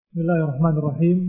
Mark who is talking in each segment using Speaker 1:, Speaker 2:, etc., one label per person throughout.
Speaker 1: Bismillahirrahmanirrahim.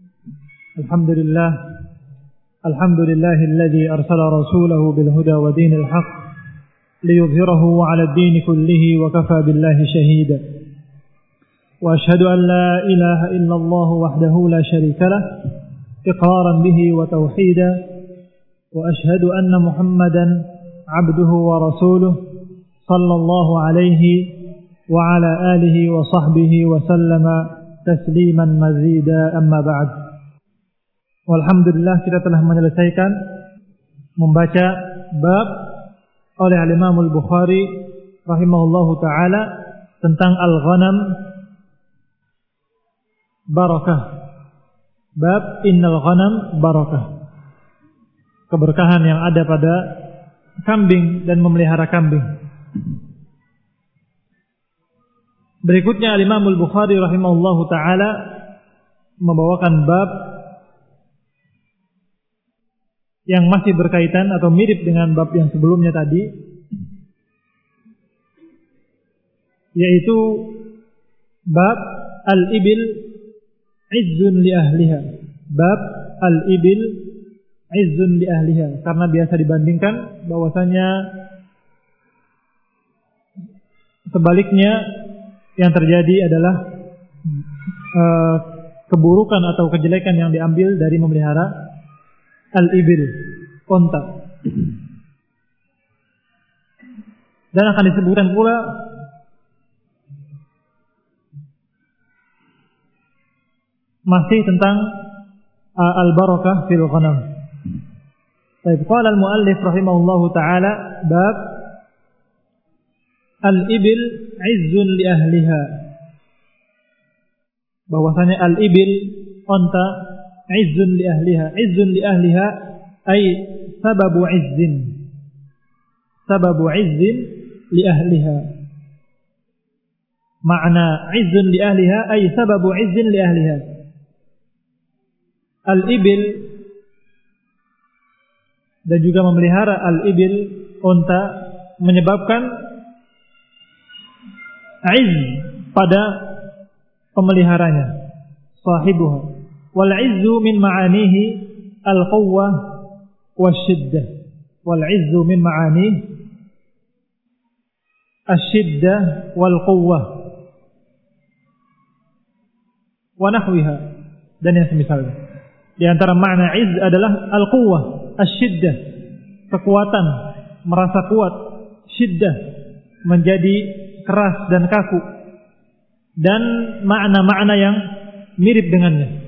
Speaker 1: Alhamdulillahilladzi arsala rasulahu bil huda wa dinil haqq liyudhhirahu 'ala ad-din kullihi wa kafa billahi shahida. Wa ashhadu an la ilaha illallah wahdahu la sharika lah iqraran bihi wa tauhida wa ashhadu anna Muhammadan 'abduhu wa rasuluhu sallallahu alaihi wa ala alihi wa sahbihi wa sallama tasliman mazida, amma ba'd. Walhamdulillah, kita telah menyelesaikan membaca bab oleh Al-Imam Al-Bukhari rahimahullahu ta'ala tentang al-ghanam barakah. Bab innal ghanam barakah, keberkahan yang ada pada kambing dan memelihara kambing. Berikutnya Al-Imam Al-Bukhari rahimahullahu ta'ala membawakan bab yang masih berkaitan atau mirip dengan bab yang sebelumnya tadi, yaitu bab al-ibil izzun li ahliha. Bab al-ibil izzun li ahliha, karena biasa dibandingkan bahwasanya sebaliknya yang terjadi adalah keburukan atau kejelekan yang diambil dari memelihara al-ibil, onta. Dan akan disebutkan pula masih tentang al-barakah fil ghanam. Baik, qala al-muallif rahimahullahu taala bab al-ibil izzun li ahliha, bahwasanya al-ibil, onta, izzun li ahliha. Izzun li ahliha ay sababu izzin. Sababu izzin li ahliha. Makna izzun li ahliha ay sababu izzin li ahliha. Al-ibil dan juga memelihara al-ibil, onta, menyebabkan izz pada pemeliharanya, sahibuha. Wal izzu min ma'anihi al-quwwah wasyiddah. Wal izzu min ma'anihi asyiddah wal quwwah wa nahwiha, dan yang semisalnya. Di antara makna izz adalah al-quwwah, asyiddah, kekuatan, merasa kuat, syiddah, menjadi keras dan kaku, dan makna-makna yang mirip dengannya.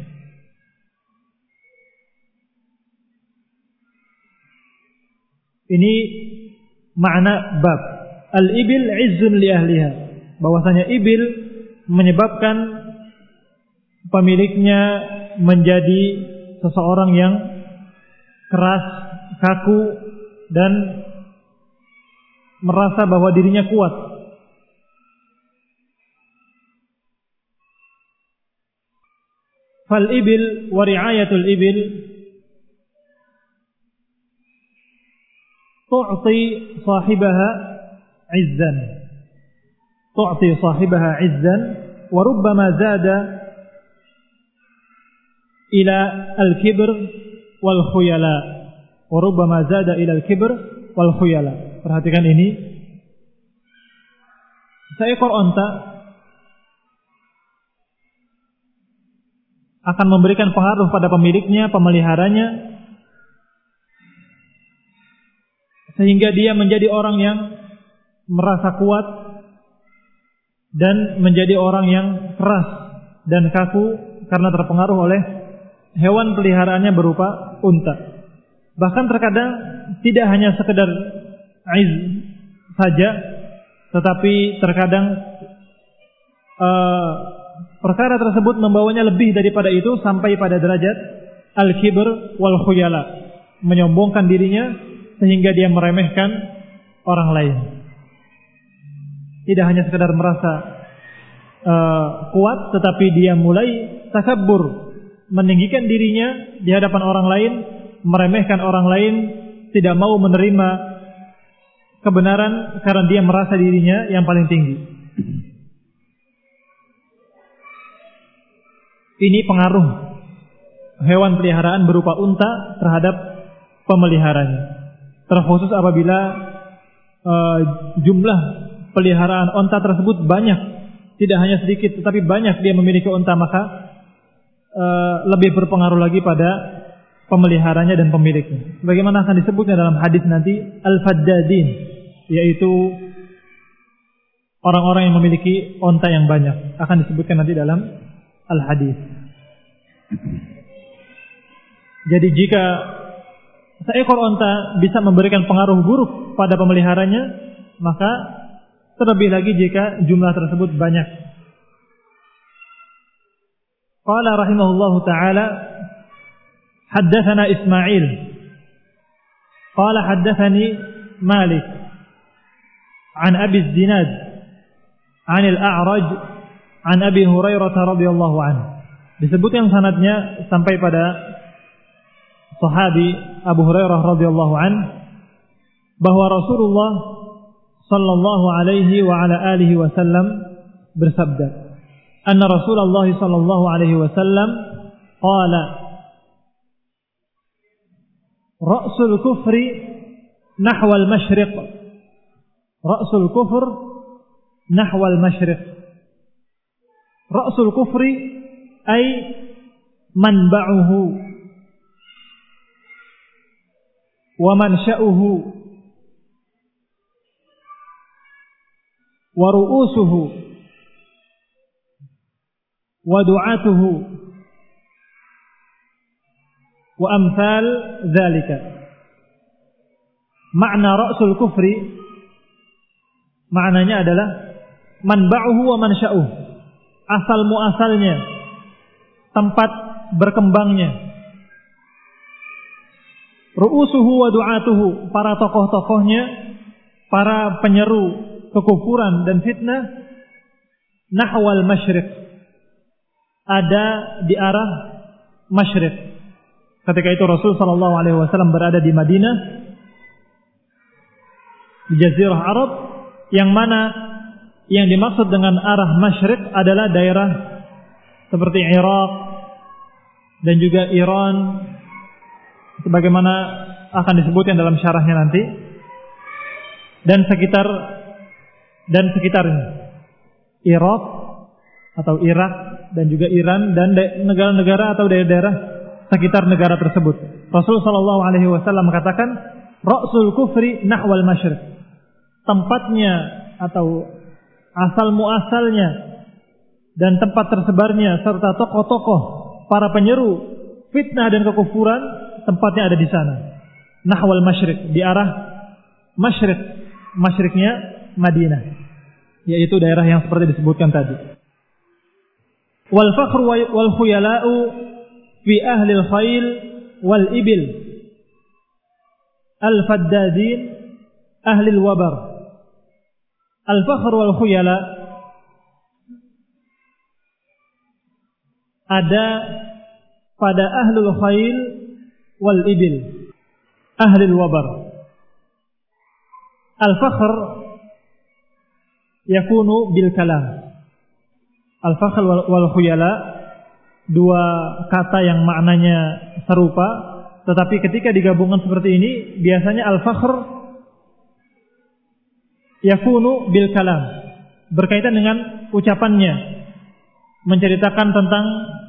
Speaker 1: Ini makna bab al-ibil izzun li ahliha, bahwasanya ibil menyebabkan pemiliknya menjadi seseorang yang keras, kaku, dan merasa bahwa dirinya kuat. Fal-ibil wa ri'ayatul ibil tu'ti sahibaha izzan. Tu'ti sahibaha izzan wa rubbama zada ila al-kibr wal khuyala. Wa rubbama zada ila al-kibr wal khuyala. Perhatikan ini. Seekor onta akan memberikan pengaruh pada pemiliknya, pemeliharanya, sehingga dia menjadi orang yang merasa kuat dan menjadi orang yang keras dan kaku karena terpengaruh oleh hewan peliharaannya berupa unta. Bahkan terkadang tidak hanya sekedar izz saja, tetapi terkadang perkara tersebut membawanya lebih daripada itu sampai pada derajat al-kibr wal khuyala, menyombongkan dirinya sehingga dia meremehkan orang lain. Tidak hanya sekedar merasa kuat, tetapi dia mulai takabbur, meninggikan dirinya di hadapan orang lain, meremehkan orang lain, tidak mau menerima kebenaran karena dia merasa dirinya yang paling tinggi. Ini pengaruh hewan peliharaan berupa unta terhadap pemeliharanya. Terkhusus apabila jumlah peliharaan unta tersebut banyak, tidak hanya sedikit tetapi banyak dia memiliki unta, maka lebih berpengaruh lagi pada pemeliharanya dan pemiliknya. Bagaimana akan disebutnya dalam hadis nanti, al-faddadin, yaitu orang-orang yang memiliki unta yang banyak, akan disebutkan nanti dalam al-hadis. Jadi jika seekor unta bisa memberikan pengaruh buruk pada pemeliharanya, maka terlebih lagi jika jumlah tersebut banyak. Qala rahimahullahu ta'ala, haddatsana Ismail qala haddatsani Malik an Abi Zinad an al-A'raj an Abi Hurairah radhiyallahu anhu. Disebutkan sanadnya sampai pada sahabi Abu Hurairah radhiyallahu anhu bahwa Rasulullah sallallahu alaihi wa ala alihi wasallam bersabda, anna Rasulullah sallallahu alaihi wasallam qala, ra'sul kufri nahwa al-masyriq, ra'sul kufr nahwa al-masyriq. Ra'sul kufri ay manba'uhu wa mansha'uhu wa ru'usuhu wa du'atuhu wa amthal dzalika. Makna ra'sul kufri, maknanya adalah manba'uhu wa mansha'uhu, asal muasalnya, tempat berkembangnya. Ru'usuhu wa du'atuhu, para tokoh-tokohnya, para penyeru kekufuran dan fitnah. Nahwal masyriq, ada di arah masyriq. Ketika itu Rasul sallallahu alaihi wasallam berada di Madinah, di Jazirah Arab, yang mana yang dimaksud dengan arah masyriq adalah daerah seperti Irak dan juga Iran, sebagaimana akan disebutkan dalam syarahnya nanti, dan sekitarnya, Irak atau Irak dan juga Iran dan negara-negara atau daerah-daerah sekitar negara tersebut. Rasul sallallahu alaihi wasallam mengatakan, ra'sul kufri nahwal masyriq, tempatnya atau asal muasalnya dan tempat tersebarnya serta tokoh-tokoh para penyeru fitnah dan kekufuran, tempatnya ada di sana. Nahwal masyriq, di arah masyriq, masyriqnya Madinah, yaitu daerah yang seperti disebutkan tadi. Wal fakhru wal khuyala'u fi ahli al khail wal ibil al faddadin ahli al wabar. Al fakhr wal khuyala ada pada ahlul khail wal ibil ahli al wabar. Al fakhr yakunu bil kalam. Al-fakhl wal khuyala, dua kata yang maknanya serupa, tetapi ketika digabungkan seperti ini, biasanya al-fakhr yakunu bil kalam, berkaitan dengan ucapannya, menceritakan tentang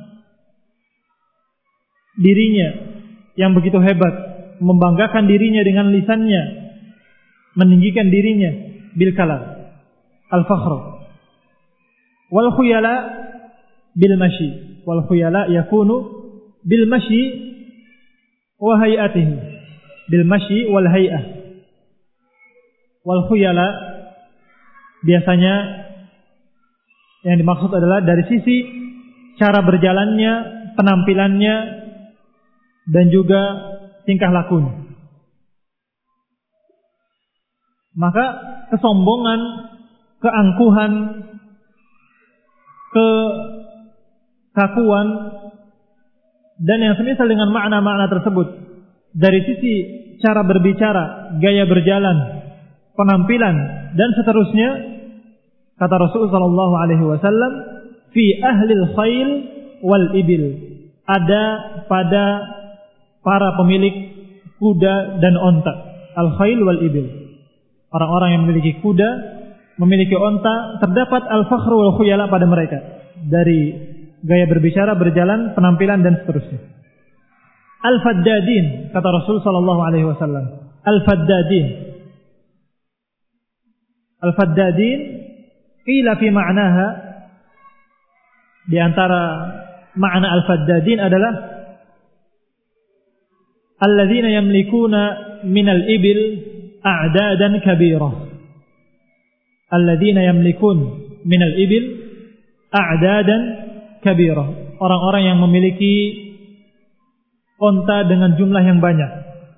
Speaker 1: dirinya yang begitu hebat, membanggakan dirinya dengan lisannya, meninggikan dirinya bil kalam. Al-fakhr. Wal khuyala bil mashi. Wal khuyala yakunu bil mashi wa hay'atihi. Bil mashi wal hay'ah. Wal khuyala biasanya yang dimaksud adalah dari sisi cara berjalannya, penampilannya, dan juga tingkah lakunya. Maka kesombongan, keangkuhan, kekakuan, dan yang semisal dengan makna-makna tersebut dari sisi cara berbicara, gaya berjalan, penampilan, dan seterusnya, kata Rasulullah sallallahu alaihi wasallam, fi ahlil khail wal ibil. Ada pada para pemilik kuda dan onta. Al-khail wal ibil. Orang-orang yang memiliki kuda, memiliki onta, terdapat al-fakhr wal khuyala pada mereka. Dari gaya berbicara, berjalan, penampilan dan seterusnya. Al-faddadin, kata Rasul sallallahu alaihi wasallam. Al-faddadin. Al-faddadin qila fi ma'naha, di antara makna al-faddadin adalah alladzina yamlikuna minal ibil a'dadan kabirah. Alladzina yamlikun minal ibil a'dadan kabirah. Orang-orang yang memiliki onta dengan jumlah yang banyak.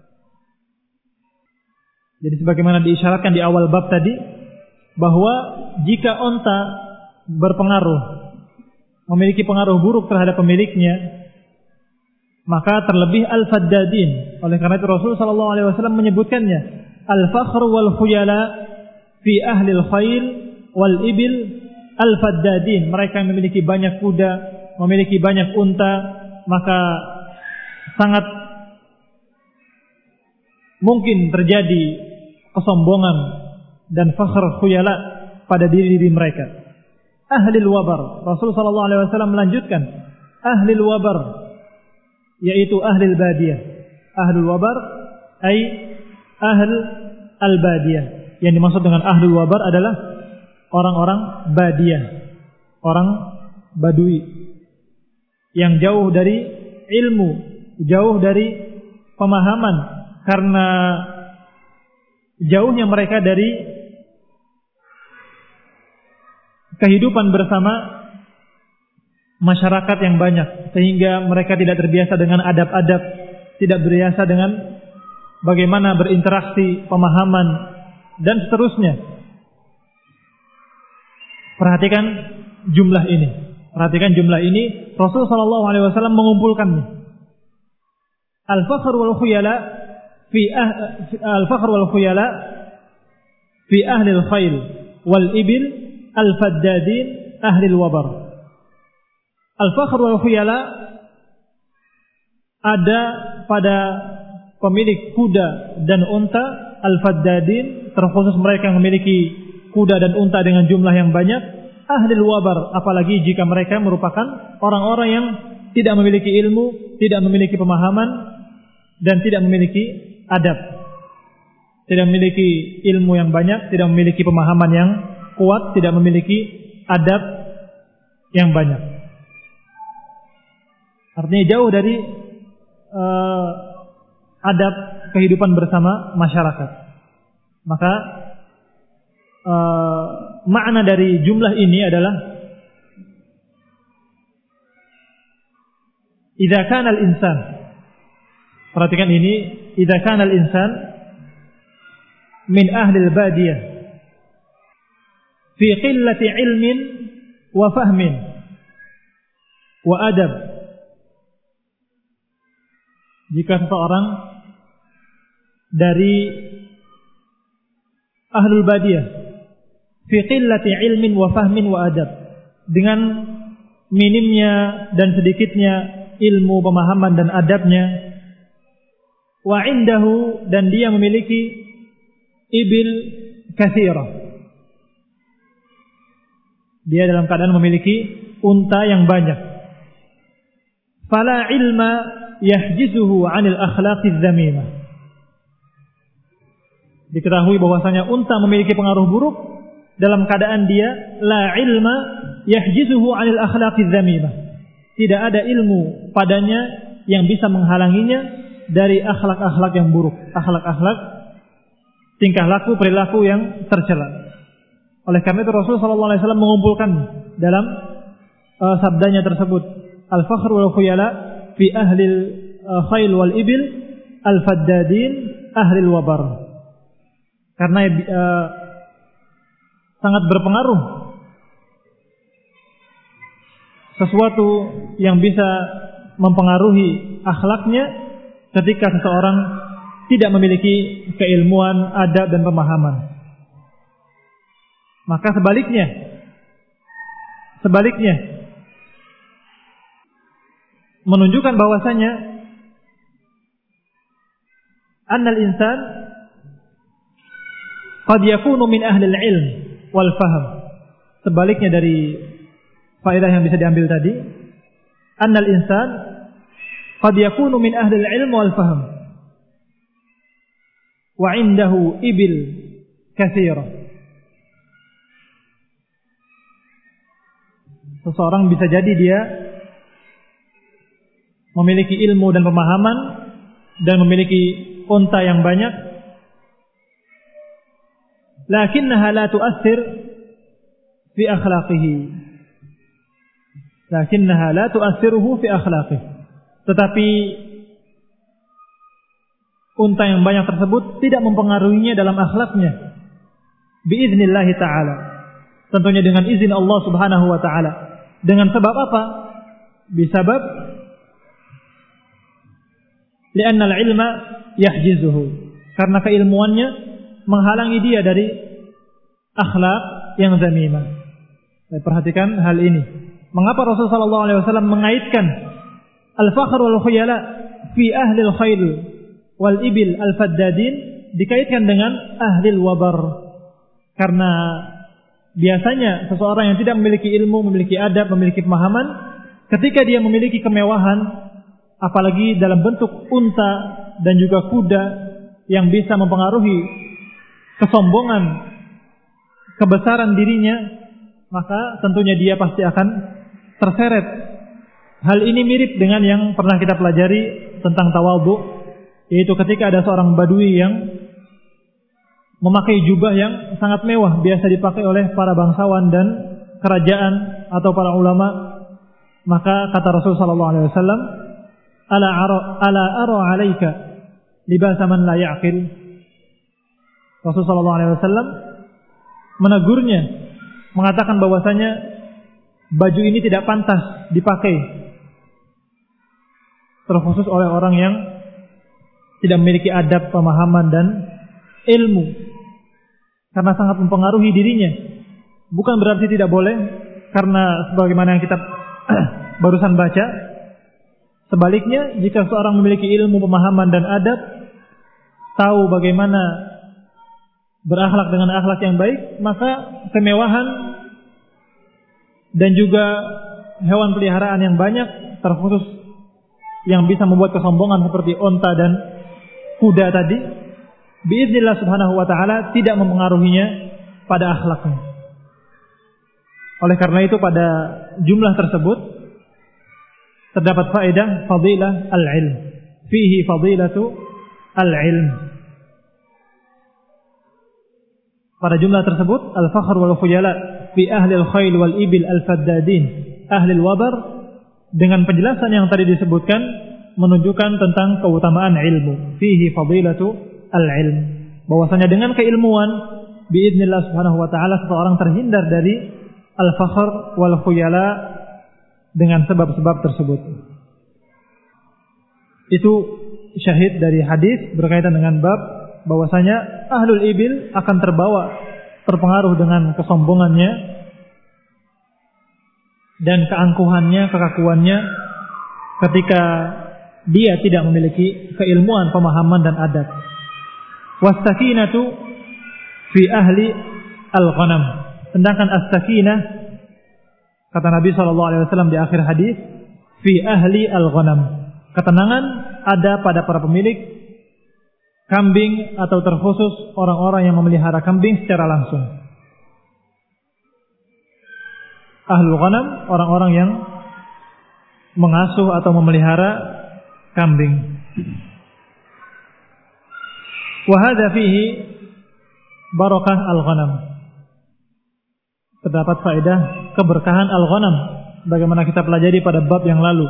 Speaker 1: Jadi sebagaimana diisyaratkan di awal bab tadi, bahwa jika onta berpengaruh, memiliki pengaruh buruk terhadap pemiliknya, maka terlebih al-faddadin. Oleh karena itu Rasul sallallahu alaihi wasallam menyebutkannya al-fakhr wal khuyala fi ahli al-khail wal ibil al-faddadin. Mereka yang memiliki banyak kuda, memiliki banyak unta, maka sangat mungkin terjadi kesombongan dan fakhr khuyala pada diri mereka. Ahlil wabar. Rasul sallallahu alaihi wasallam melanjutkan, ahlil wabar, yaitu ahlil badiyah. Ahlul wabar ay ahl al-badiyah. Yang dimaksud dengan ahlul wabar adalah orang-orang badiyah, orang badui yang jauh dari ilmu, jauh dari pemahaman, karena jauhnya mereka dari kehidupan bersama masyarakat yang banyak, sehingga mereka tidak terbiasa dengan adab-adab, tidak terbiasa dengan bagaimana berinteraksi, pemahaman, dan seterusnya. Perhatikan jumlah ini. Perhatikan jumlah ini. Rasul sallallahu alaihi wasallam mengumpulkannya. Al-fakhr wal khuyala fi ahli al-khail wal ibil al-faddadin ahli al-wabar. Al-fakhr wal khuyala ada pada pemilik kuda dan unta, al-faddadin terkhusus mereka yang memiliki kuda dan unta dengan jumlah yang banyak, ahli al-wabar apalagi jika mereka merupakan orang-orang yang tidak memiliki ilmu, tidak memiliki pemahaman, dan tidak memiliki adab. Tidak memiliki ilmu yang banyak, tidak memiliki pemahaman yang kuat, tidak memiliki adab yang banyak. Artinya jauh dari adab kehidupan bersama masyarakat. Maka makna dari jumlah ini adalah idza kana al-insan, perhatikan ini, idza kana al-insan min ahli al-badiyah fi qillati ilmin wa fahmin wa adab. Jika seseorang dari ahlul badiyah fi qillati ilmin wa fahmin wa adab, dengan minimnya dan sedikitnya ilmu, pemahaman dan adabnya, wa indahu, dan dia memiliki ibil katsirah, dia dalam keadaan memiliki unta yang banyak, fala ilma yahjizuhu 'anil akhlaqiz zamimah. Diketahui bahwasanya unta memiliki pengaruh buruk dalam keadaan dia la ilma yahjizuhu 'anil akhlaqiz zamimah. Tidak ada ilmu padanya yang bisa menghalanginya dari akhlak-akhlak yang buruk, akhlak-akhlak tingkah laku, perilaku yang tercela. Oleh karena itu Rasul sallallahu alaihi wasallam mengumpulkan dalam sabdanya tersebut, al-fakhr wal khuyala fi ahli al-khail wal ibil al-faddadin ahli al-wabar. Karena sangat berpengaruh sesuatu yang bisa mempengaruhi akhlaknya ketika seseorang tidak memiliki keilmuan, adab dan pemahaman. Maka sebaliknya menunjukkan bahwasanya annal insan qad yakunu min ahli al-ilm wal fahm. Sebaliknya dari faedah yang bisa diambil tadi, annal insan qad yakunu min ahli al-ilm wal fahm wa 'indahu ibil katsira. Seseorang bisa jadi dia memiliki ilmu dan pemahaman dan memiliki unta yang banyak, lakinnaha la tu'athir fi akhlaqihi. Lakinnaha la tu'athiruhu fi akhlaqihi. Tetapi unta yang banyak tersebut tidak mempengaruhinya dalam akhlaknya. Biidznillahi ta'ala. Tentunya dengan izin Allah Subhanahu wa ta'ala. Dengan sebab apa? Bisabab li'anna al-ilma yahjizuhu. Karena keilmuannya menghalangi dia dari akhlak yang zamimah. Perhatikan hal ini. Mengapa Rasulullah sallallahu alaihi wasallam mengaitkan al-fakhr wal khuyala fi ahli al-khayl wal ibil al-faddadin dikaitkan dengan ahli al-wabar? Karena biasanya seseorang yang tidak memiliki ilmu, memiliki adab, memiliki pemahaman, ketika dia memiliki kemewahan, apalagi dalam bentuk unta dan juga kuda yang bisa mempengaruhi kesombongan, kebesaran dirinya, maka tentunya dia pasti akan terseret. Hal ini mirip dengan yang pernah kita pelajari tentang tawadhu, yaitu ketika ada seorang badui yang memakai jubah yang sangat mewah, biasa dipakai oleh para bangsawan dan kerajaan atau para ulama, maka kata Rasulullah sallallahu alaihi wasallam, ala ara 'alaika libasa man la ya'qil. Rasulullah sallallahu alaihi wasallam menegurnya, mengatakan bahwasanya baju ini tidak pantas dipakai, terkhusus oleh orang yang tidak memiliki adab, pemahaman dan ilmu, karena sangat mempengaruhi dirinya. Bukan berarti tidak boleh, karena sebagaimana yang kita barusan baca, sebaliknya jika seorang memiliki ilmu, pemahaman dan adab, tahu bagaimana berakhlak dengan akhlak yang baik, maka kemewahan dan juga hewan peliharaan yang banyak, terkhusus yang bisa membuat kesombongan seperti unta dan kuda tadi, biiznillah subhanahu wa ta'ala tidak mempengaruhinya pada akhlaknya. Oleh karena itu pada jumlah tersebut terdapat faedah fadilah al-ilm. Fihi fadilatu al-ilm. Pada jumlah tersebut al-fakhr wal khuyala fi ahli al-khayl wal ibil al-faddadin ahli al-wabar, dengan penjelasan yang tadi disebutkan menunjukkan tentang keutamaan ilmu. Fihi fadilatu al-ilm, bahwasanya dengan keilmuan biidznillah subhanahu wa ta'ala seseorang terhindar dari al-fakhr wal khuyala dengan sebab-sebab tersebut. Itu syahid dari hadis berkaitan dengan bab bahwasanya ahlul ibil akan terpengaruh dengan kesombongannya dan keangkuhannya, kekakuannya ketika dia tidak memiliki keilmuan, pemahaman dan adab. Was-sakinatu fi ahli al-ghanam. Sedangkan as-sakinah, kata Nabi SAW di akhir hadis, fi ahli al-ghanam. Ketenangan ada pada para pemilik kambing atau terkhusus orang-orang yang memelihara kambing secara langsung. Ahlul ghanam, orang-orang yang mengasuh atau memelihara kambing. Wa hadza fihi barakah al-ghanam. Terdapat faedah keberkahan al-ghanam bagaimana kita pelajari pada bab yang lalu.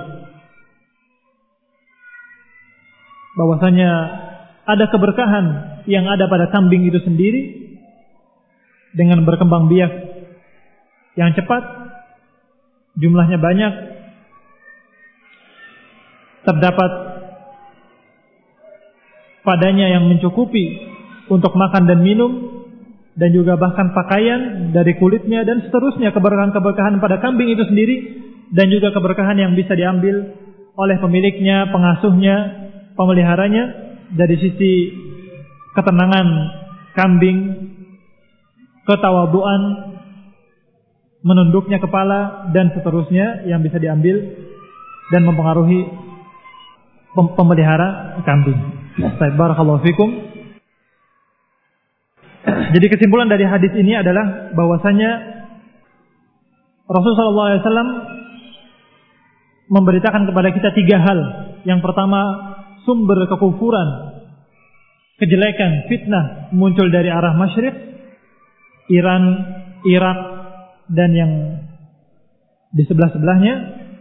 Speaker 1: Bahwasanya ada keberkahan yang ada pada kambing itu sendiri dengan berkembang biak yang cepat, jumlahnya banyak, terdapat padanya yang mencukupi untuk makan dan minum, dan juga bahkan pakaian dari kulitnya dan seterusnya. Keberkahan-keberkahan pada kambing itu sendiri, dan juga keberkahan yang bisa diambil oleh pemiliknya, pengasuhnya, pemeliharanya dari sisi ketenangan kambing, ketawaduan, menunduknya kepala dan seterusnya yang bisa diambil dan mempengaruhi pemelihara kambing. Baik, barakallahu fikum. Jadi kesimpulan dari hadis ini adalah bahwasanya Rasulullah SAW memberitakan kepada kita 3 hal. Yang pertama, sumber kekufuran, kejelekan, fitnah muncul dari arah masyriq, Iran, Irak, dan yang di sebelah-sebelahnya.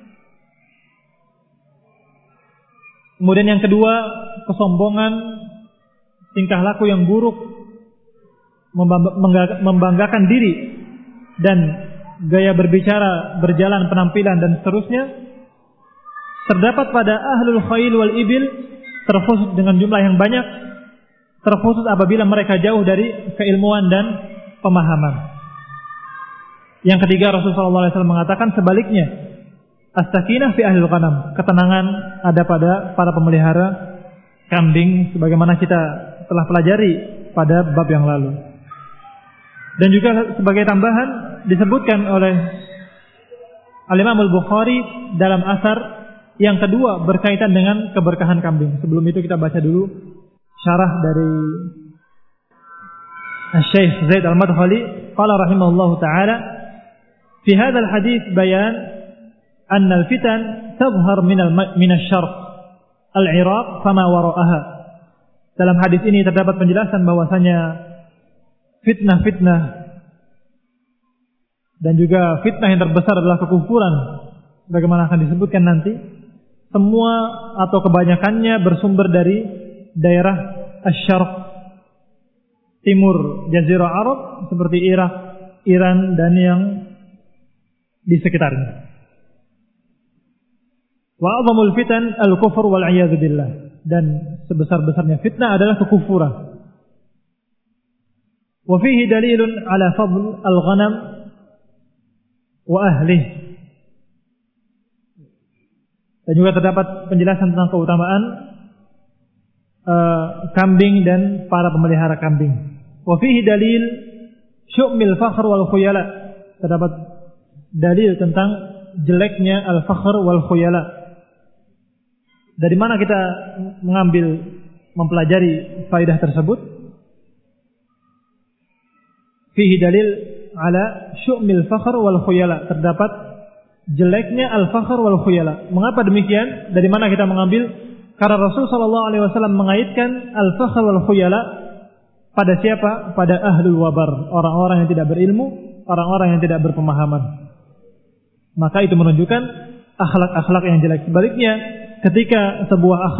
Speaker 1: Kemudian yang kedua, kesombongan, tingkah laku yang buruk, membanggakan diri, dan gaya berbicara, berjalan, penampilan, dan seterusnya, terdapat pada ahlul khail wal ibil, terkhusus dengan jumlah yang banyak, terkhusus apabila mereka jauh dari keilmuan dan pemahaman. Yang ketiga, Rasulullah SAW mengatakan sebaliknya, as-sakinah fi ahlil ghanam, ketenangan ada pada para pemelihara kambing, sebagaimana kita telah pelajari pada bab yang lalu. Dan juga sebagai tambahan disebutkan oleh Al-Imam Al-Bukhari dalam asar yang kedua berkaitan dengan keberkahan kambing. Sebelum itu kita baca dulu syarah dari Syekh Zaid Al-Madkhali. Qala rahimahullahu ta'ala, fi hadzal hadits bayan anna al-fitan tadhhar min asy-syarq al-Iraq fama wara'aha. Dalam hadis ini terdapat penjelasan bahwasanya fitnah-fitnah dan juga fitnah yang terbesar adalah kekufuran, bagaimana akan disebutkan nanti. Semua atau kebanyakannya bersumber dari daerah asy-syarq, timur Jazirah Arab, seperti Irak, Iran, dan yang di sekitarnya. Wa a'zamul fitan al-kufr wal 'iyadzu billah, dan sebesar-besarnya fitnah adalah kekufuran. Wa fihi dalilun ala fadl al-ghanam wa ahlihi. Dan juga terdapat penjelasan tentang keutamaan kambing dan para pemelihara kambing. Wa fihi dalil syu'mil fakhr wal khuyala. Terdapat dalil tentang jeleknya al-fakhr wal khuyala. Dari mana kita mempelajari faedah tersebut? Fihi dalil ala syu'mil fakhr wal khuyala. Terdapat jeleknya al-fakhr wal khuyala. Mengapa demikian? Dari mana kita mengambil? Karena Rasul sallallahu alaihi wasallam mengaitkan al-fakhr wal khuyala pada siapa? Pada ahlul wabar, orang-orang yang tidak berilmu, orang-orang yang tidak berpemahaman. Maka itu menunjukkan akhlak-akhlak yang jelek. Sebaliknya, ketika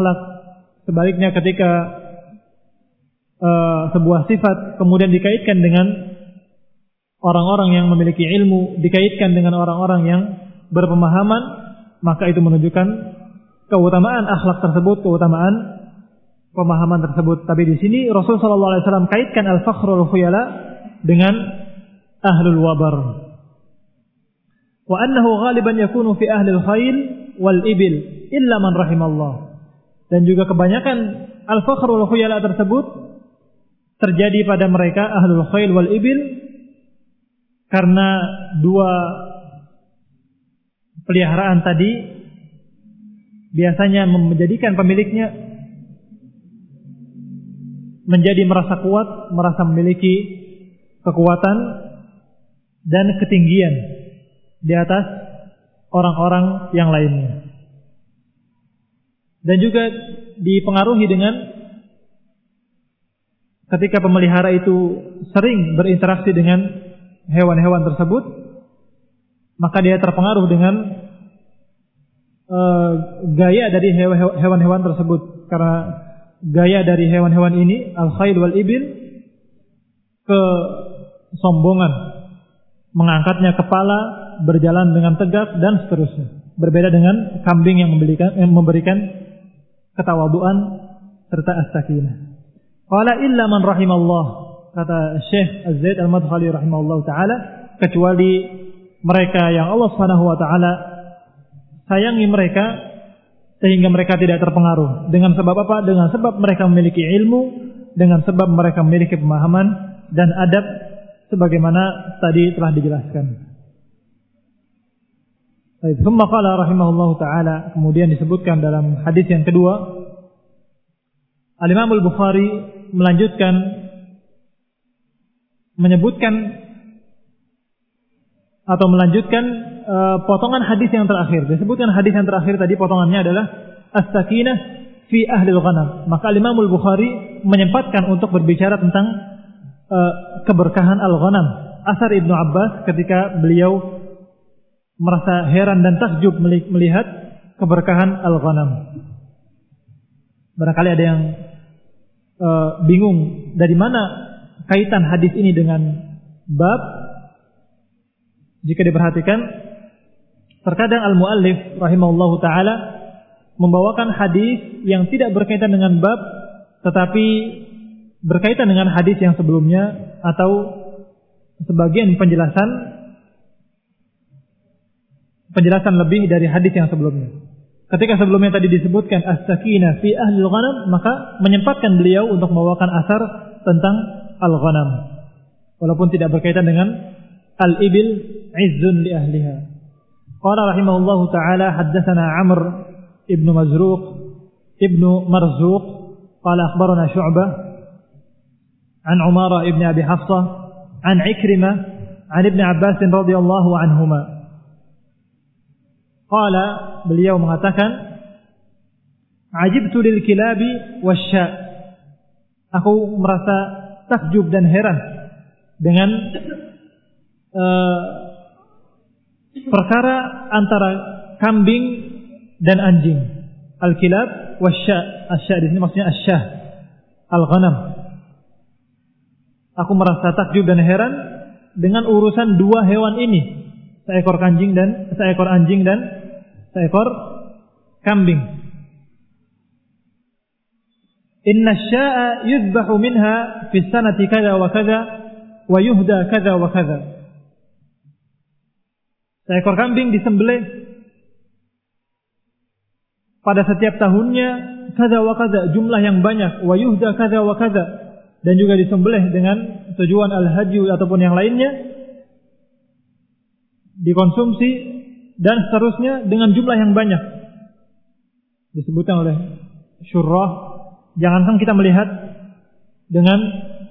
Speaker 1: sebuah sifat kemudian dikaitkan dengan orang-orang yang memiliki ilmu, dikaitkan dengan orang-orang yang berpemahaman, maka itu menunjukkan keutamaan akhlak tersebut, keutamaan pemahaman tersebut. Tapi di sini Rasul sallallahu alaihi wasallam kaitkan al-fakhr wal khuyala dengan ahlul wabar. Wa annahu ghaliban yakunu fi ahli al-khail wal ibil illa man rahimallah. Dan juga kebanyakan al-fakhr wal khuyala tersebut terjadi pada mereka ahlul khail wal ibil, karena dua peliharaan tadi biasanya menjadikan pemiliknya menjadi merasa kuat, merasa memiliki kekuatan dan ketinggian di atas orang-orang yang lainnya. Dan juga dipengaruhi dengan ketika pemelihara itu sering berinteraksi dengan hewan-hewan tersebut, maka dia terpengaruh dengan gaya dari hewan-hewan tersebut. Karena gaya dari hewan-hewan ini, al-khail wal ibil, kesombongan, mengangkatnya kepala, berjalan dengan tegak, dan seterusnya. Berbeda dengan kambing yang memberikan ketawaduan serta as-sakinah. Qala illa man rahimallah, kata Syekh Az-Zaid Al-Madkhali rahimahullah ta'ala, kecuali mereka yang Allah Subhanahu wa ta'ala sayangi mereka sehingga mereka tidak terpengaruh. Dengan sebab apa? Dengan sebab mereka memiliki ilmu, dengan sebab mereka memiliki pemahaman dan adab sebagaimana tadi telah dijelaskan. Baik, thumma qala rahimahullahu taala, kemudian disebutkan dalam hadis yang kedua, Al-Imam Al-Bukhari menyebutkan atau melanjutkan potongan hadis yang terakhir. Disebutkan hadis yang terakhir tadi potongannya adalah as-sakinah fi ahli al-ghanam. Maka Imam Al-Bukhari menyempatkan untuk berbicara tentang keberkahan al-ghanam. Asar Ibnu Abbas ketika beliau merasa heran dan takjub melihat keberkahan al-ghanam. Barangkali ada yang bingung dari mana kaitan hadis ini dengan bab. Jika diperhatikan, terkadang al-muallif rahimahullahu taala membawakan hadis yang tidak berkaitan dengan bab, tetapi berkaitan dengan hadis yang sebelumnya atau sebagian penjelasan lebih dari hadis yang sebelumnya. Ketika sebelumnya tadi disebutkan as-sakinah fi ahli al-ghanam, maka menyempatkan beliau untuk membawakan asar tentang al-ghanam, walaupun tidak berkaitan dengan al-ibil izzun li ahliha. Qala rahimahullahu ta'ala haddatsana Amr ibn Mazruq ibn Marzuq qala akhbarana Syu'bah an Umara ibn Abi Hafsah an Ikrimah an Ibn Abbas radhiyallahu anhuma. Qala, beliau mengatakan, ajibtu lil kilabi wasya. Aku merasa takjub dan heran dengan perkara antara kambing dan anjing. Al-kilab wasya. Asya di sini maksudnya asyah, al-ghanam. Aku merasa takjub dan heran dengan urusan dua hewan ini, seekor anjing dan seekor kambing. Inna asya'a yudbahu minha fi sanati kadza wa kadza wa yuhda kadza wa kadza. Seekor kambing disembelih pada setiap tahunnya kadza wa kadza, jumlah yang banyak, wa yuhda kadza wa kadza, dan juga disembelih dengan tujuan al-haji ataupun yang lainnya, dikonsumsi dan seterusnya dengan jumlah yang banyak. Disebutkan oleh syurrah, jangankan kita melihat dengan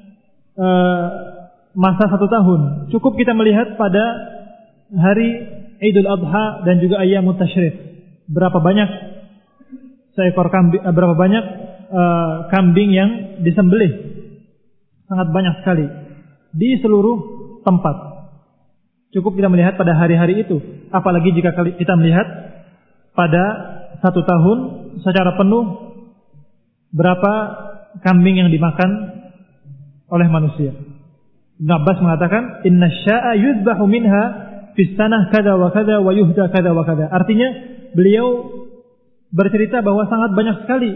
Speaker 1: masa 1 tahun, cukup kita melihat pada hari Idul Adha dan juga ayyamut tasyrik, berapa banyak seekor kambing, berapa banyak kambing yang disembelih, sangat banyak sekali di seluruh tempat. Cukup kita melihat pada hari-hari itu, apalagi jika kita melihat pada 1 tahun secara penuh berapa kambing yang dimakan oleh manusia. Ibn Abbas mengatakan, inna sya'a yudbahu minha fis sanah kada wa kada wa yuhda kada wa kada. Artinya beliau bercerita bahwa sangat banyak sekali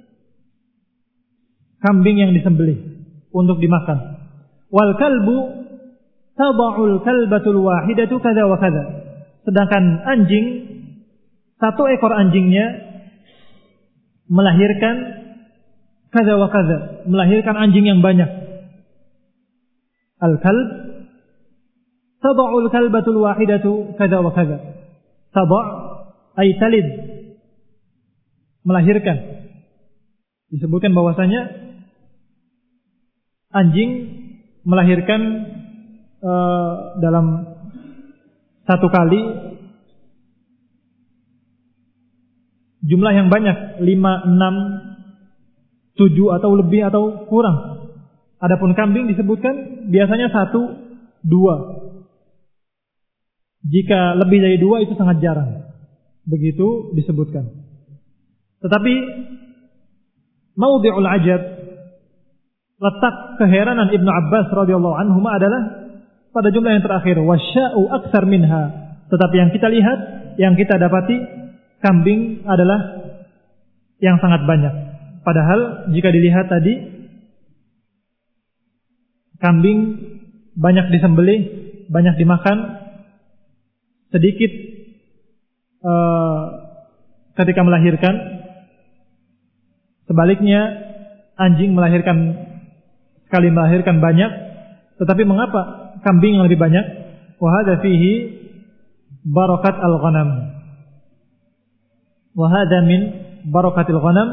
Speaker 1: kambing yang disembelih untuk dimakan. Wal kalbu tada'ul kalbatul wahidatu kada wa kada. Sedangkan anjing, 1 ekor anjingnya melahirkan kada wa kada, melahirkan anjing yang banyak. Al-kalb tada'ul kalbatul wahidatu kada wa kada. Tada' ay talid, melahirkan. Disebutkan bahwasanya anjing melahirkan dalam 1 kali jumlah yang banyak, 5, 6, 7 atau lebih atau kurang. Adapun kambing disebutkan biasanya 1, 2. Jika lebih dari 2 itu sangat jarang. Begitu disebutkan. Tetapi maudhi'ul ajab, letak keheranan Ibnu Abbas radhiyallahu anhu adalah pada jumlah yang terakhir, wasya'u aktsar minha. Tetapi yang kita lihat, yang kita dapati, kambing adalah yang sangat banyak. Padahal jika dilihat tadi, kambing banyak disembelih, banyak dimakan, sedikit ketika melahirkan. Sebaliknya, anjing sekali melahirkan banyak. Tetapi mengapa kambing yang lebih banyak? Wa hadza fihi barakat al-ghanam. Wa hadza min barakatil ghanam,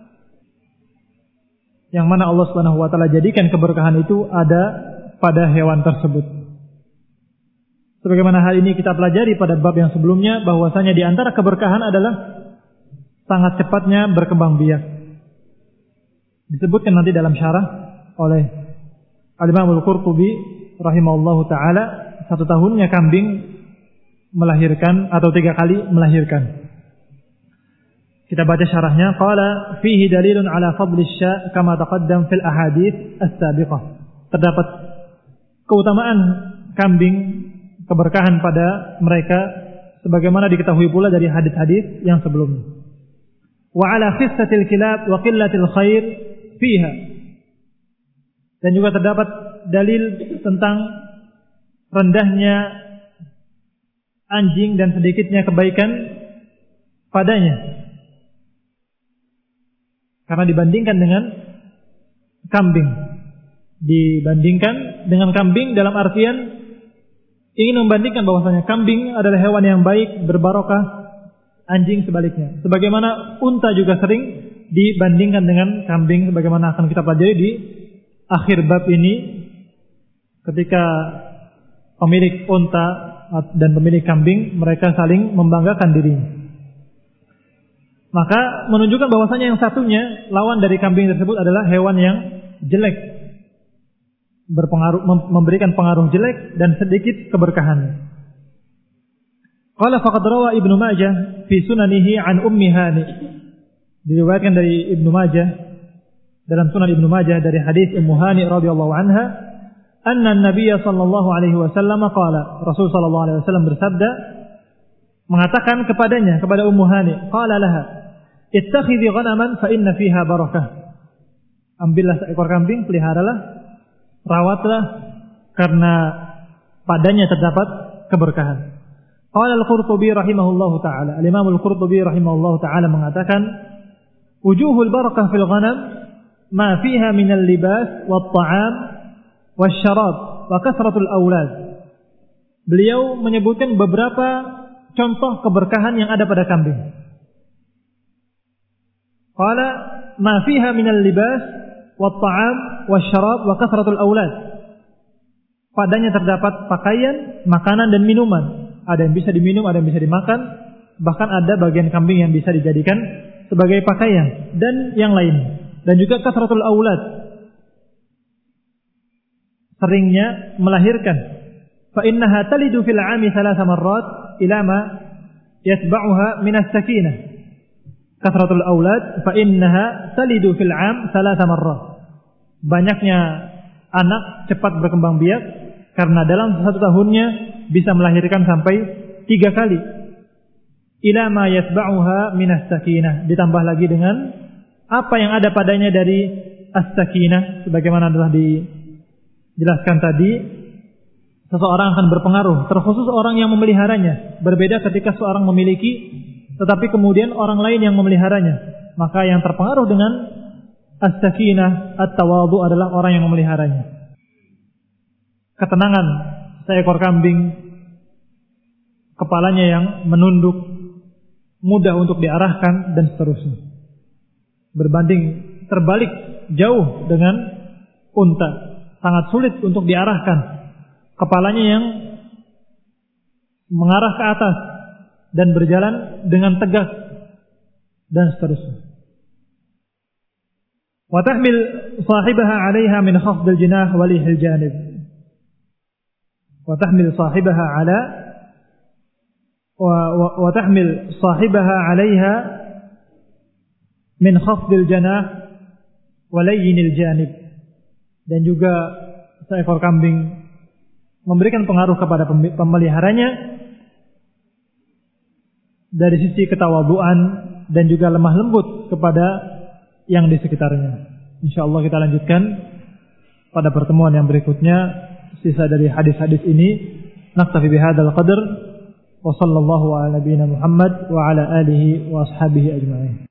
Speaker 1: yang mana Allah Subhanahu wa taala jadikan keberkahan itu ada pada hewan tersebut. Sebagaimana hal ini kita pelajari pada bab yang sebelumnya, bahwasanya di antara keberkahan adalah sangat cepatnya berkembang biak. Disebutkan nanti dalam syarah oleh Al-Imam Al-Qurtubi rahimahullahu taala, 1 tahunnya kambing melahirkan atau 3 kali melahirkan. Kita baca syarahnya. Qala fihi dalilun ala fadli asy-sya' kama taqaddam fil ahadits as-sabiqah. Terdapat keutamaan kambing, keberkahan pada mereka sebagaimana diketahui pula dari hadis-hadis yang sebelumnya. Wa ala qissatil kilab wa qillatil khair fiha. Dan juga terdapat dalil tentang rendahnya anjing dan sedikitnya kebaikan padanya. Karena dibandingkan dengan kambing. Dibandingkan dengan kambing dalam artian ingin membandingkan bahwasanya kambing adalah hewan yang baik, berbarokah, anjing sebaliknya. Sebagaimana unta juga sering dibandingkan dengan kambing, sebagaimana akan kita pelajari di akhir bab ini, ketika pemilik unta dan pemilik kambing mereka saling membanggakan dirinya. Maka menunjukkan bahwasanya yang satunya lawan dari kambing tersebut adalah hewan yang jelek, memberikan pengaruh jelek dan sedikit keberkahan. Qala faqad rawa Ibnu Majah fi sunanihi an Ummi Hani. Diriwayatkan dari Ibnu Majah dalam Sunan Ibnu Majah dari hadis Ummu Hani radhiyallahu anha, anna an-nabiy sallallahu alaihi wasallam qala, Rasul sallallahu alaihi wasallam bersabda, mengatakan kepada Ummu Hani, qala laha ittakhidhi ghanaman fa inna fiha barakah. Ambillah seekor kambing, peliharalah, rawatlah, karena padanya terdapat keberkahan. Qala al-Qurtubi rahimahullahu taala, al-Imam al-Qurtubi rahimahullahu taala mengatakan, wujuhul barakah fil ghanam ma fiha min al-libas wat-ta'am wasyarab wa kasratul aulad. Beliau menyebutkan beberapa contoh keberkahan yang ada pada kambing. Qala ma fiha minal libas wat-ta'am wasyarab wa kasratul aulad. Padanya terdapat pakaian, makanan dan minuman. Ada yang bisa diminum, ada yang bisa dimakan, bahkan ada bagian kambing yang bisa dijadikan sebagai pakaian dan yang lain. Dan juga kasratul aulad, seringnya melahirkan. Fa innaha talidu fil 'ami 3 marrat ila ma yatba'uha min as-sakinah. Kasratul aulad fa innaha talidu fil 'am 3 marrat. Banyaknya anak cepat berkembang biak karena dalam 1 tahunnya bisa melahirkan sampai 3 kali. Ila ma yatba'uha min as-sakinah, ditambah lagi dengan apa yang ada padanya dari as-sakinah, sebagaimana telah dijelaskan tadi. Seseorang akan berpengaruh, terkhusus orang yang memeliharanya. Berbeda ketika seorang memiliki tetapi kemudian orang lain yang memeliharanya. Maka yang terpengaruh dengan as-sakinah, at-tawadhu adalah orang yang memeliharanya. Ketenangan seekor kambing, kepalanya yang menunduk, mudah untuk diarahkan dan seterusnya. Berbanding terbalik jauh dengan unta, sangat sulit untuk diarahkan. Kepalanya yang mengarah ke atas dan berjalan dengan tegak dan seterusnya. Wa tahmil sahibaha 'alaiha min khafdil jinah wa lihil janib. Wa tahmil sahibaha 'ala wa tahmil sahibaha 'alaiha min khafdil janah wa layyinil janib. Dan juga seekor kambing memberikan pengaruh kepada pemeliharanya dari sisi ketawaduan dan juga lemah lembut kepada yang di sekitarnya. Insyaallah kita lanjutkan pada pertemuan yang berikutnya sisa dari hadis-hadis ini. Naktafi bihadzal qadar Wa sallallahu ala nabiyyina Muhammad wa ala alihi wa ashabihi ajma'in.